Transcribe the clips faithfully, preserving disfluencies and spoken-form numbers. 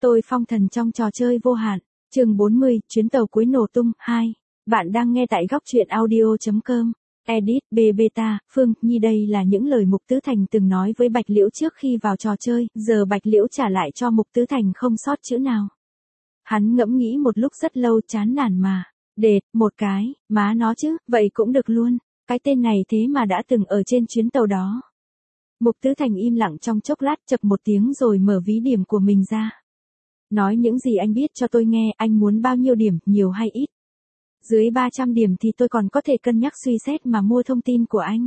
Tôi phong thần trong trò chơi vô hạn. Chương bốn mươi, chuyến tàu cuối nổ tung. hai. Bạn đang nghe tại góc truyện audio chấm com. Edit, B Beta, Phương Nhi. Đây là những lời Mục Tứ Thành từng nói với Bạch Liễu trước khi vào trò chơi, giờ Bạch Liễu trả lại cho Mục Tứ Thành không sót chữ nào. Hắn ngẫm nghĩ một lúc rất lâu, chán nản mà. Đệt, một cái, má nó chứ, vậy cũng được luôn. Cái tên này thế mà đã từng ở trên chuyến tàu đó. Mục Tứ Thành im lặng trong chốc lát, chập một tiếng rồi mở ví điểm của mình ra. Nói những gì anh biết cho tôi nghe, anh muốn bao nhiêu điểm, nhiều hay ít? Dưới ba trăm điểm thì tôi còn có thể cân nhắc suy xét mà mua thông tin của anh.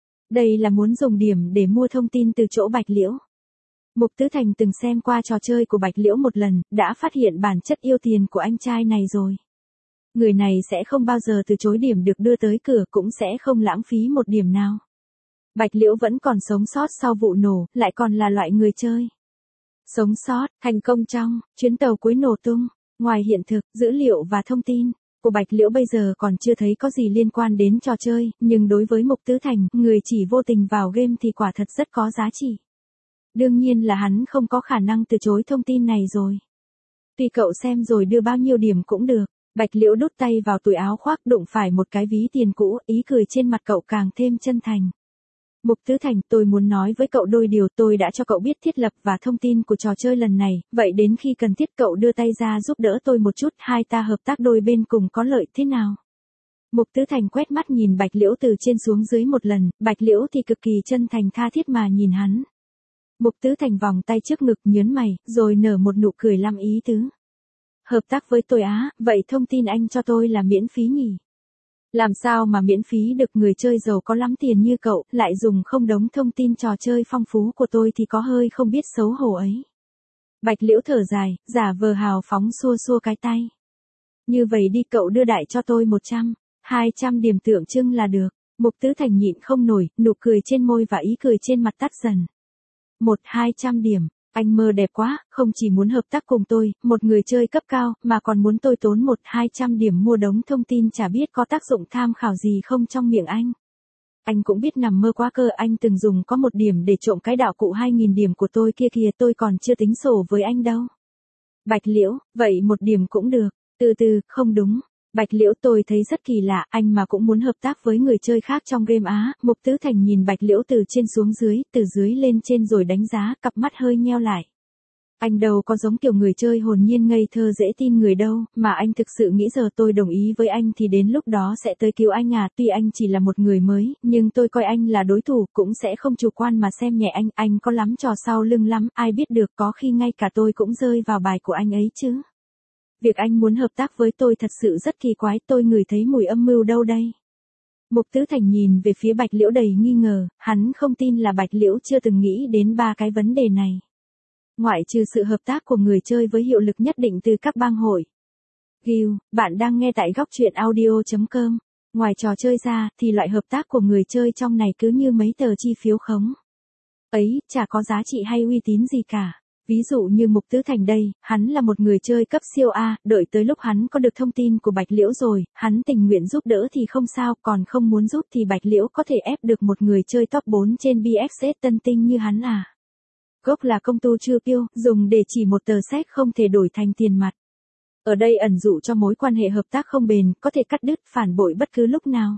Đây là muốn dùng điểm để mua thông tin từ chỗ Bạch Liễu. Mục Tứ Thành từng xem qua trò chơi của Bạch Liễu một lần, đã phát hiện bản chất yêu tiền của anh trai này rồi. Người này sẽ không bao giờ từ chối điểm được đưa tới cửa, cũng sẽ không lãng phí một điểm nào. Bạch Liễu vẫn còn sống sót sau vụ nổ, lại còn là loại người chơi sống sót, thành công trong chuyến tàu cuối nổ tung. Ngoài hiện thực, dữ liệu và thông tin của Bạch Liễu bây giờ còn chưa thấy có gì liên quan đến trò chơi, nhưng đối với Mục Tứ Thành, người chỉ vô tình vào game thì quả thật rất có giá trị. Đương nhiên là hắn không có khả năng từ chối thông tin này rồi. Tùy cậu xem rồi đưa bao nhiêu điểm cũng được. Bạch Liễu đút tay vào túi áo khoác, đụng phải một cái ví tiền cũ, ý cười trên mặt cậu càng thêm chân thành. Mục Tứ Thành, tôi muốn nói với cậu đôi điều. Tôi đã cho cậu biết thiết lập và thông tin của trò chơi lần này, vậy đến khi cần thiết cậu đưa tay ra giúp đỡ tôi một chút, hai ta hợp tác đôi bên cùng có lợi thế nào? Mục Tứ Thành quét mắt nhìn Bạch Liễu từ trên xuống dưới một lần, Bạch Liễu thì cực kỳ chân thành tha thiết mà nhìn hắn. Mục Tứ Thành vòng tay trước ngực, nhớn mày, rồi nở một nụ cười lăm ý tứ. Hợp tác với tôi á, vậy thông tin anh cho tôi là miễn phí nhỉ? Làm sao mà miễn phí được, người chơi giàu có lắm tiền như cậu, lại dùng không đống thông tin trò chơi phong phú của tôi thì có hơi không biết xấu hổ ấy. Bạch Liễu thở dài, giả vờ hào phóng xua xua cái tay. Như vậy đi, cậu đưa đại cho tôi một trăm, hai trăm điểm tượng trưng là được. Mục Tứ Thành nhịn không nổi, nụ cười trên môi và ý cười trên mặt tắt dần. Một hai trăm điểm. Anh mơ đẹp quá, không chỉ muốn hợp tác cùng tôi, một người chơi cấp cao, mà còn muốn tôi tốn một hai trăm điểm mua đống thông tin chả biết có tác dụng tham khảo gì không trong miệng anh. Anh cũng biết nằm mơ quá cơ, anh từng dùng có một điểm để trộm cái đạo cụ hai nghìn điểm của tôi kia kìa, tôi còn chưa tính sổ với anh đâu. Bạch Liễu, vậy một điểm cũng được. Từ từ, không đúng. Bạch Liễu, tôi thấy rất kỳ lạ, anh mà cũng muốn hợp tác với người chơi khác trong game á. Mục Tứ Thành nhìn Bạch Liễu từ trên xuống dưới, từ dưới lên trên rồi đánh giá, cặp mắt hơi nheo lại. Anh đâu có giống kiểu người chơi hồn nhiên ngây thơ dễ tin người đâu, mà anh thực sự nghĩ giờ tôi đồng ý với anh thì đến lúc đó sẽ tới cứu anh à. Tuy anh chỉ là một người mới, nhưng tôi coi anh là đối thủ, cũng sẽ không chủ quan mà xem nhẹ anh. Anh có lắm trò sau lưng lắm, ai biết được, có khi ngay cả tôi cũng rơi vào bài của anh ấy chứ. Việc anh muốn hợp tác với tôi thật sự rất kỳ quái, tôi ngửi thấy mùi âm mưu đâu đây. Mục Tứ Thành nhìn về phía Bạch Liễu đầy nghi ngờ, hắn không tin là Bạch Liễu chưa từng nghĩ đến ba cái vấn đề này. Ngoại trừ sự hợp tác của người chơi với hiệu lực nhất định từ các bang hội. Ghiu, bạn đang nghe tại góc truyện audio chấm com. Ngoài trò chơi ra, thì loại hợp tác của người chơi trong này cứ như mấy tờ chi phiếu khống. Ấy, chả có giá trị hay uy tín gì cả. Ví dụ như Mục Tứ Thành đây, hắn là một người chơi cấp siêu A, đợi tới lúc hắn có được thông tin của Bạch Liễu rồi, hắn tình nguyện giúp đỡ thì không sao, còn không muốn giúp thì Bạch Liễu có thể ép được một người chơi top bốn trên bê ích ét tân tinh như hắn à. Gốc là công tu chưa piêu, dùng để chỉ một tờ séc không thể đổi thành tiền mặt. Ở đây ẩn dụ cho mối quan hệ hợp tác không bền, có thể cắt đứt, phản bội bất cứ lúc nào.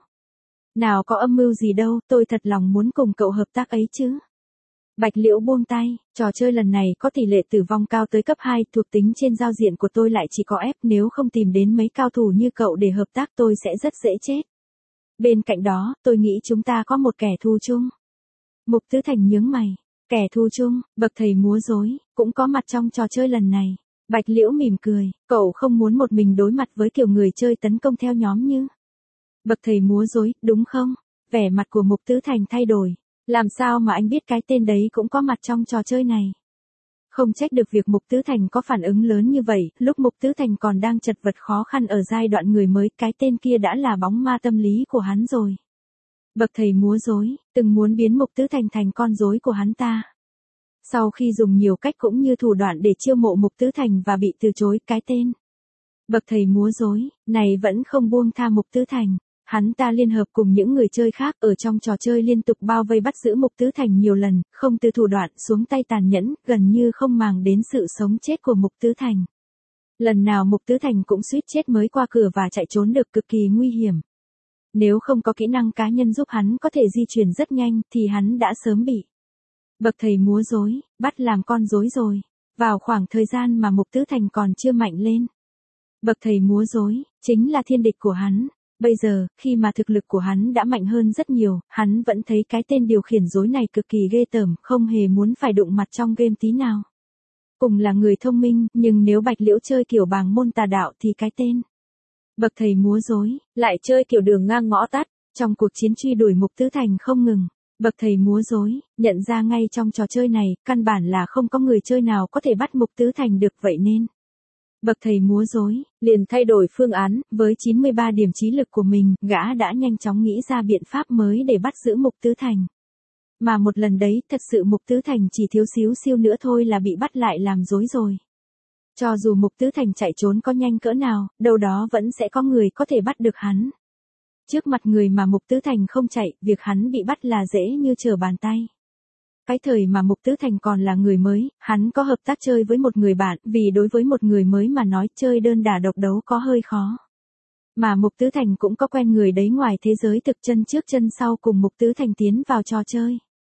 Nào có âm mưu gì đâu, tôi thật lòng muốn cùng cậu hợp tác ấy chứ. Bạch Liễu buông tay, trò chơi lần này có tỷ lệ tử vong cao tới cấp hai, thuộc tính trên giao diện của tôi lại chỉ có F, nếu không tìm đến mấy cao thủ như cậu để hợp tác tôi sẽ rất dễ chết. Bên cạnh đó, tôi nghĩ chúng ta có một kẻ thù chung. Mục Tứ Thành nhướng mày, kẻ thù chung, bậc thầy múa rối, cũng có mặt trong trò chơi lần này. Bạch Liễu mỉm cười, cậu không muốn một mình đối mặt với kiểu người chơi tấn công theo nhóm như bậc thầy múa rối, đúng không? Vẻ mặt của Mục Tứ Thành thay đổi. Làm sao mà anh biết cái tên đấy cũng có mặt trong trò chơi này? Không trách được việc Mục Tứ Thành có phản ứng lớn như vậy, lúc Mục Tứ Thành còn đang chật vật khó khăn ở giai đoạn người mới, cái tên kia đã là bóng ma tâm lý của hắn rồi. Bậc thầy múa rối, từng muốn biến Mục Tứ Thành thành con rối của hắn ta. Sau khi dùng nhiều cách cũng như thủ đoạn để chiêu mộ Mục Tứ Thành và bị từ chối, cái tên bậc thầy múa rối này vẫn không buông tha Mục Tứ Thành. Hắn ta liên hợp cùng những người chơi khác ở trong trò chơi liên tục bao vây bắt giữ Mục Tứ Thành nhiều lần, không từ thủ đoạn xuống tay tàn nhẫn, gần như không màng đến sự sống chết của Mục Tứ Thành. Lần nào Mục Tứ Thành cũng suýt chết mới qua cửa và chạy trốn được cực kỳ nguy hiểm. Nếu không có kỹ năng cá nhân giúp hắn có thể di chuyển rất nhanh thì hắn đã sớm bị bậc thầy múa rối, bắt làm con rối rồi. Vào khoảng thời gian mà Mục Tứ Thành còn chưa mạnh lên, bậc thầy múa rối chính là thiên địch của hắn. Bây giờ, khi mà thực lực của hắn đã mạnh hơn rất nhiều, hắn vẫn thấy cái tên điều khiển rối này cực kỳ ghê tởm, không hề muốn phải đụng mặt trong game tí nào. Cùng là người thông minh, nhưng nếu Bạch Liễu chơi kiểu bàng môn tà đạo thì cái tên bậc thầy múa rối lại chơi kiểu đường ngang ngõ tắt. Trong cuộc chiến truy đuổi Mục Tứ Thành không ngừng, bậc thầy múa rối nhận ra ngay trong trò chơi này, căn bản là không có người chơi nào có thể bắt Mục Tứ Thành được, vậy nên bậc thầy múa rối liền thay đổi phương án. Với chín mươi ba điểm trí lực của mình, gã đã nhanh chóng nghĩ ra biện pháp mới để bắt giữ Mục Tứ Thành. Mà một lần đấy, thật sự Mục Tứ Thành chỉ thiếu xíu siêu nữa thôi là bị bắt lại làm rối rồi. Cho dù Mục Tứ Thành chạy trốn có nhanh cỡ nào, đâu đó vẫn sẽ có người có thể bắt được hắn. Trước mặt người mà Mục Tứ Thành không chạy, việc hắn bị bắt là dễ như trở bàn tay. Cái thời mà Mục Tứ Thành còn là người mới, hắn có hợp tác chơi với một người bạn, vì đối với một người mới mà nói chơi đơn đả độc đấu có hơi khó. Mà Mục Tứ Thành cũng có quen người đấy ngoài thế giới thực, chân trước chân sau cùng Mục Tứ Thành tiến vào trò chơi.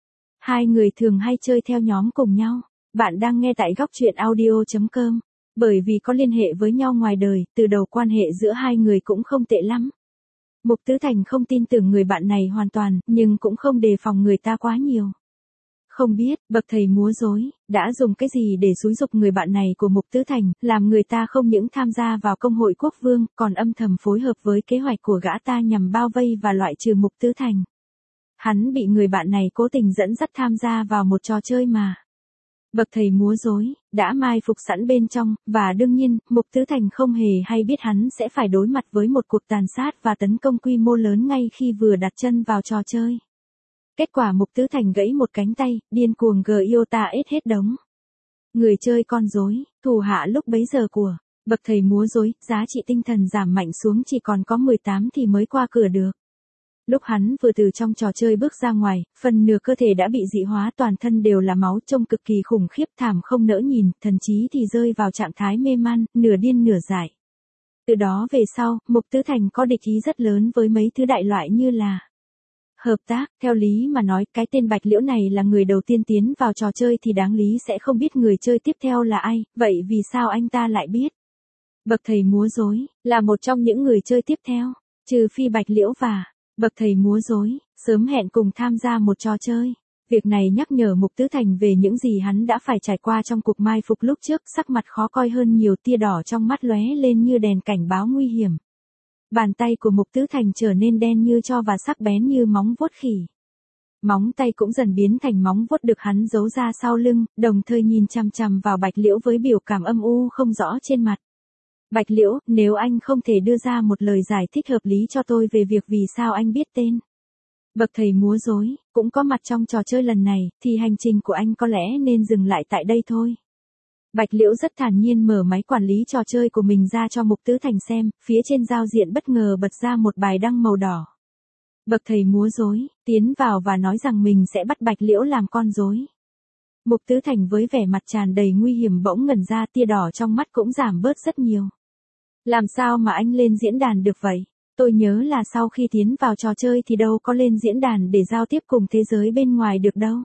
Hai người thường hay chơi theo nhóm cùng nhau. Bạn đang nghe tại góc truyện audio chấm com. Bởi vì có liên hệ với nhau ngoài đời, từ đầu quan hệ giữa hai người cũng không tệ lắm. Mục Tứ Thành không tin tưởng người bạn này hoàn toàn, nhưng cũng không đề phòng người ta quá nhiều. Không biết, bậc thầy múa rối đã dùng cái gì để xúi giục người bạn này của Mục Tứ Thành, làm người ta không những tham gia vào công hội quốc vương, còn âm thầm phối hợp với kế hoạch của gã ta nhằm bao vây và loại trừ Mục Tứ Thành. Hắn bị người bạn này cố tình dẫn dắt tham gia vào một trò chơi mà bậc thầy múa rối đã mai phục sẵn bên trong, và đương nhiên, Mục Tứ Thành không hề hay biết hắn sẽ phải đối mặt với một cuộc tàn sát và tấn công quy mô lớn ngay khi vừa đặt chân vào trò chơi. Kết quả Mục Tứ Thành gãy một cánh tay, điên cuồng Giota ết hết đống. Người chơi con rối, thủ hạ lúc bấy giờ của bậc thầy múa rối, giá trị tinh thần giảm mạnh xuống chỉ còn có mười tám thì mới qua cửa được. Lúc hắn vừa từ trong trò chơi bước ra ngoài, phần nửa cơ thể đã bị dị hóa, toàn thân đều là máu, trông cực kỳ khủng khiếp, thảm không nỡ nhìn, thần trí thì rơi vào trạng thái mê man, nửa điên nửa dại. Từ đó về sau, Mục Tứ Thành có địch ý rất lớn với mấy thứ đại loại như là hợp tác. Theo lý mà nói, cái tên Bạch Liễu này là người đầu tiên tiến vào trò chơi thì đáng lý sẽ không biết người chơi tiếp theo là ai, vậy vì sao anh ta lại biết bậc thầy múa rối là một trong những người chơi tiếp theo? Trừ phi Bạch Liễu và bậc thầy múa rối sớm hẹn cùng tham gia một trò chơi. Việc này nhắc nhở Mục Tứ Thành về những gì hắn đã phải trải qua trong cuộc mai phục lúc trước, sắc mặt khó coi hơn nhiều, tia đỏ trong mắt lóe lên như đèn cảnh báo nguy hiểm. Bàn tay của Mục Tứ Thành trở nên đen như tro và sắc bén như móng vuốt khỉ. Móng tay cũng dần biến thành móng vuốt được hắn giấu ra sau lưng, đồng thời nhìn chằm chằm vào Bạch Liễu với biểu cảm âm u không rõ trên mặt. Bạch Liễu, nếu anh không thể đưa ra một lời giải thích hợp lý cho tôi về việc vì sao anh biết tên bậc thầy múa rối cũng có mặt trong trò chơi lần này, thì hành trình của anh có lẽ nên dừng lại tại đây thôi. Bạch Liễu rất thản nhiên mở máy quản lý trò chơi của mình ra cho Mục Tứ Thành xem, phía trên giao diện bất ngờ bật ra một bài đăng màu đỏ. Bậc thầy múa rối tiến vào và nói rằng mình sẽ bắt Bạch Liễu làm con rối. Mục Tứ Thành với vẻ mặt tràn đầy nguy hiểm bỗng ngẩn ra, tia đỏ trong mắt cũng giảm bớt rất nhiều. Làm sao mà anh lên diễn đàn được vậy? Tôi nhớ là sau khi tiến vào trò chơi thì đâu có lên diễn đàn để giao tiếp cùng thế giới bên ngoài được đâu.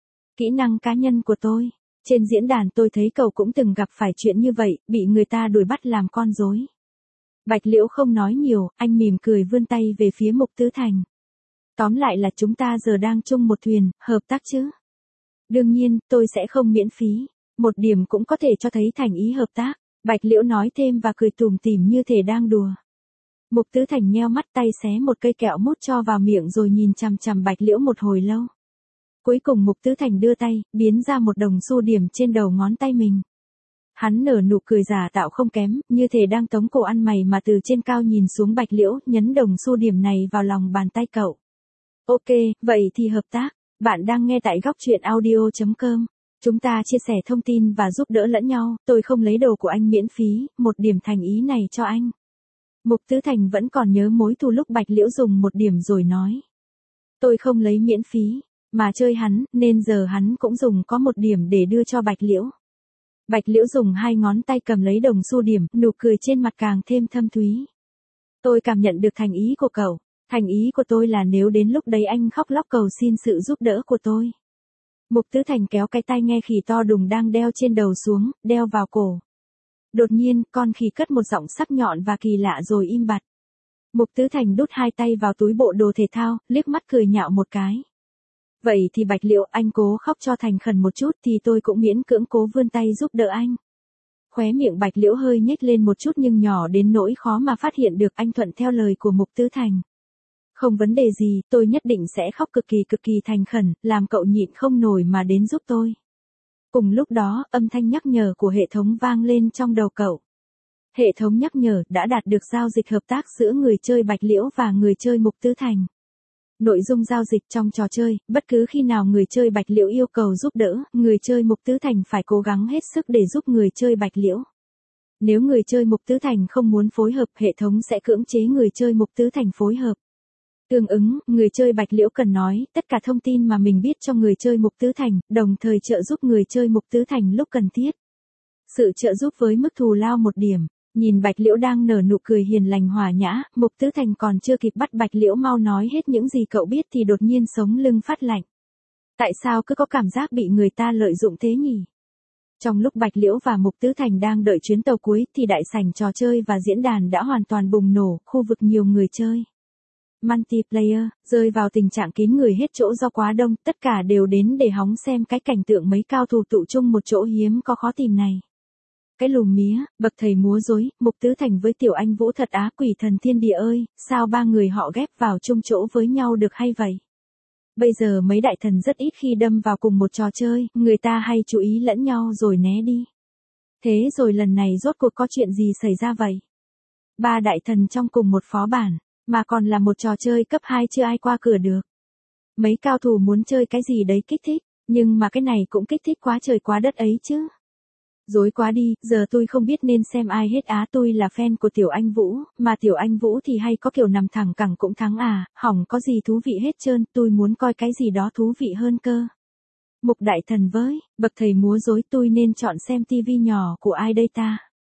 Kỹ năng cá nhân của tôi. Trên diễn đàn tôi thấy cậu cũng từng gặp phải chuyện như vậy, bị người ta đuổi bắt làm con rối. Bạch Liễu không nói nhiều, anh mỉm cười vươn tay về phía Mục Tứ Thành. Tóm lại là chúng ta giờ đang chung một thuyền, hợp tác chứ? Đương nhiên, tôi sẽ không miễn phí. Một điểm cũng có thể cho thấy thành ý hợp tác. Bạch Liễu nói thêm và cười tủm tỉm như thể đang đùa. Mục Tứ Thành nheo mắt, tay xé một cây kẹo mút cho vào miệng rồi nhìn chằm chằm Bạch Liễu một hồi lâu. Cuối cùng Mục Tứ Thành đưa tay, biến ra một đồng xu điểm trên đầu ngón tay mình. Hắn nở nụ cười giả tạo không kém, như thể đang tống cổ ăn mày mà từ trên cao nhìn xuống Bạch Liễu, nhấn đồng xu điểm này vào lòng bàn tay cậu. Ok, vậy thì hợp tác. Bạn đang nghe tại góc truyện audio chấm com. Chúng ta chia sẻ thông tin và giúp đỡ lẫn nhau, tôi không lấy đồ của anh miễn phí, một điểm thành ý này cho anh. Mục Tứ Thành vẫn còn nhớ mối thù lúc Bạch Liễu dùng một điểm rồi nói. Tôi không lấy miễn phí, mà chơi hắn, nên giờ hắn cũng dùng có một điểm để đưa cho Bạch Liễu. Bạch Liễu dùng hai ngón tay cầm lấy đồng xu điểm, nụ cười trên mặt càng thêm thâm thúy. Tôi cảm nhận được thành ý của cậu. Thành ý của tôi là nếu đến lúc đấy anh khóc lóc cầu xin sự giúp đỡ của tôi. Mục Tứ Thành kéo cái tai nghe khỉ to đùng đang đeo trên đầu xuống, đeo vào cổ. Đột nhiên, con khỉ cất một giọng sắc nhọn và kỳ lạ rồi im bặt. Mục Tứ Thành đút hai tay vào túi bộ đồ thể thao, liếc mắt cười nhạo một cái. Vậy thì Bạch Liễu, anh cố khóc cho thành khẩn một chút thì tôi cũng miễn cưỡng cố vươn tay giúp đỡ anh. Khóe miệng Bạch Liễu hơi nhếch lên một chút nhưng nhỏ đến nỗi khó mà phát hiện được, anh thuận theo lời của Mục Tứ Thành. Không vấn đề gì, tôi nhất định sẽ khóc cực kỳ cực kỳ thành khẩn, làm cậu nhịn không nổi mà đến giúp tôi. Cùng lúc đó, âm thanh nhắc nhở của hệ thống vang lên trong đầu cậu. Hệ thống nhắc nhở đã đạt được giao dịch hợp tác giữa người chơi Bạch Liễu và người chơi Mục Tứ Thành. Nội dung giao dịch trong trò chơi, bất cứ khi nào người chơi Bạch Liễu yêu cầu giúp đỡ, người chơi Mục Tứ Thành phải cố gắng hết sức để giúp người chơi Bạch Liễu. Nếu người chơi Mục Tứ Thành không muốn phối hợp, hệ thống sẽ cưỡng chế người chơi Mục Tứ Thành phối hợp. Tương ứng, người chơi Bạch Liễu cần nói tất cả thông tin mà mình biết cho người chơi Mục Tứ Thành, đồng thời trợ giúp người chơi Mục Tứ Thành lúc cần thiết. Sự trợ giúp với mức thù lao một điểm. Nhìn Bạch Liễu đang nở nụ cười hiền lành hòa nhã, Mục Tứ Thành còn chưa kịp bắt Bạch Liễu mau nói hết những gì cậu biết thì đột nhiên sống lưng phát lạnh. Tại sao cứ có cảm giác bị người ta lợi dụng thế nhỉ? Trong lúc Bạch Liễu và Mục Tứ Thành đang đợi chuyến tàu cuối thì đại sảnh trò chơi và diễn đàn đã hoàn toàn bùng nổ, khu vực nhiều người chơi. Multiplayer, rơi vào tình trạng kín người hết chỗ do quá đông, tất cả đều đến để hóng xem cái cảnh tượng mấy cao thủ tụ chung một chỗ hiếm có khó tìm này. Cái lùm mía, bậc thầy múa rối, Mục Tứ Thành với Tiểu Anh Vũ thật á quỷ thần thiên địa ơi, sao ba người họ ghép vào chung chỗ với nhau được hay vậy? Bây giờ mấy đại thần rất ít khi đâm vào cùng một trò chơi, người ta hay chú ý lẫn nhau rồi né đi. Thế rồi lần này rốt cuộc có chuyện gì xảy ra vậy? Ba đại thần trong cùng một phó bản, mà còn là một trò chơi cấp hai chưa ai qua cửa được. Mấy cao thủ muốn chơi cái gì đấy kích thích, nhưng mà cái này cũng kích thích quá trời quá đất ấy chứ. Dối quá đi, giờ tôi không biết nên xem ai hết á, tôi là fan của Tiểu Anh Vũ, mà Tiểu Anh Vũ thì hay có kiểu nằm thẳng cẳng cũng thắng à, hỏng có gì thú vị hết trơn, tôi muốn coi cái gì đó thú vị hơn cơ. Mục đại thần với, bậc thầy múa rối, tôi nên chọn xem tivi nhỏ của ai đây ta?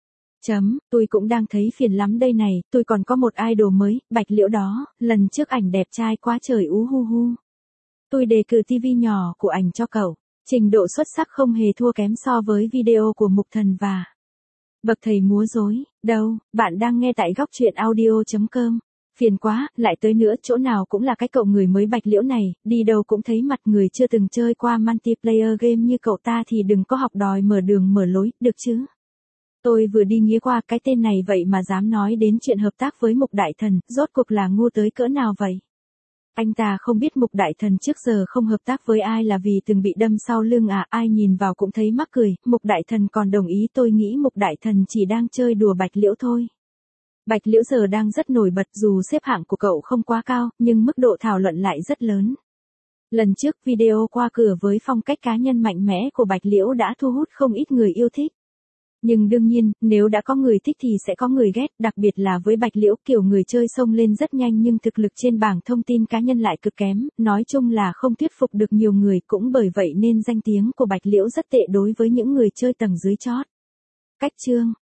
Chấm, tôi cũng đang thấy phiền lắm đây này, tôi còn có một idol mới, Bạch Liễu đó, lần trước ảnh đẹp trai quá trời ú hu hu. Tôi đề cử tivi nhỏ của ảnh cho cậu. Trình độ xuất sắc không hề thua kém so với video của Mục Thần và Bậc Thầy Múa Rối. Đâu, bạn đang nghe tại góc truyện audio chấm com. Phiền quá, lại tới nữa, chỗ nào cũng là cái cậu người mới Bạch Liễu này, đi đâu cũng thấy mặt người chưa từng chơi qua multiplayer game như cậu ta thì đừng có học đòi mở đường mở lối, được chứ? Tôi vừa đi nghía qua cái tên này vậy mà dám nói đến chuyện hợp tác với Mục Đại Thần, rốt cuộc là ngu tới cỡ nào vậy? Anh ta không biết Mục Đại Thần trước giờ không hợp tác với ai là vì từng bị đâm sau lưng à, ai nhìn vào cũng thấy mắc cười, Mục Đại Thần còn đồng ý, tôi nghĩ Mục Đại Thần chỉ đang chơi đùa Bạch Liễu thôi. Bạch Liễu giờ đang rất nổi bật, dù xếp hạng của cậu không quá cao, nhưng mức độ thảo luận lại rất lớn. Lần trước video qua cửa với phong cách cá nhân mạnh mẽ của Bạch Liễu đã thu hút không ít người yêu thích. Nhưng đương nhiên, nếu đã có người thích thì sẽ có người ghét, đặc biệt là với Bạch Liễu, kiểu người chơi xông lên rất nhanh nhưng thực lực trên bảng thông tin cá nhân lại cực kém, nói chung là không thuyết phục được nhiều người, cũng bởi vậy nên danh tiếng của Bạch Liễu rất tệ đối với những người chơi tầng dưới chót. Cách chương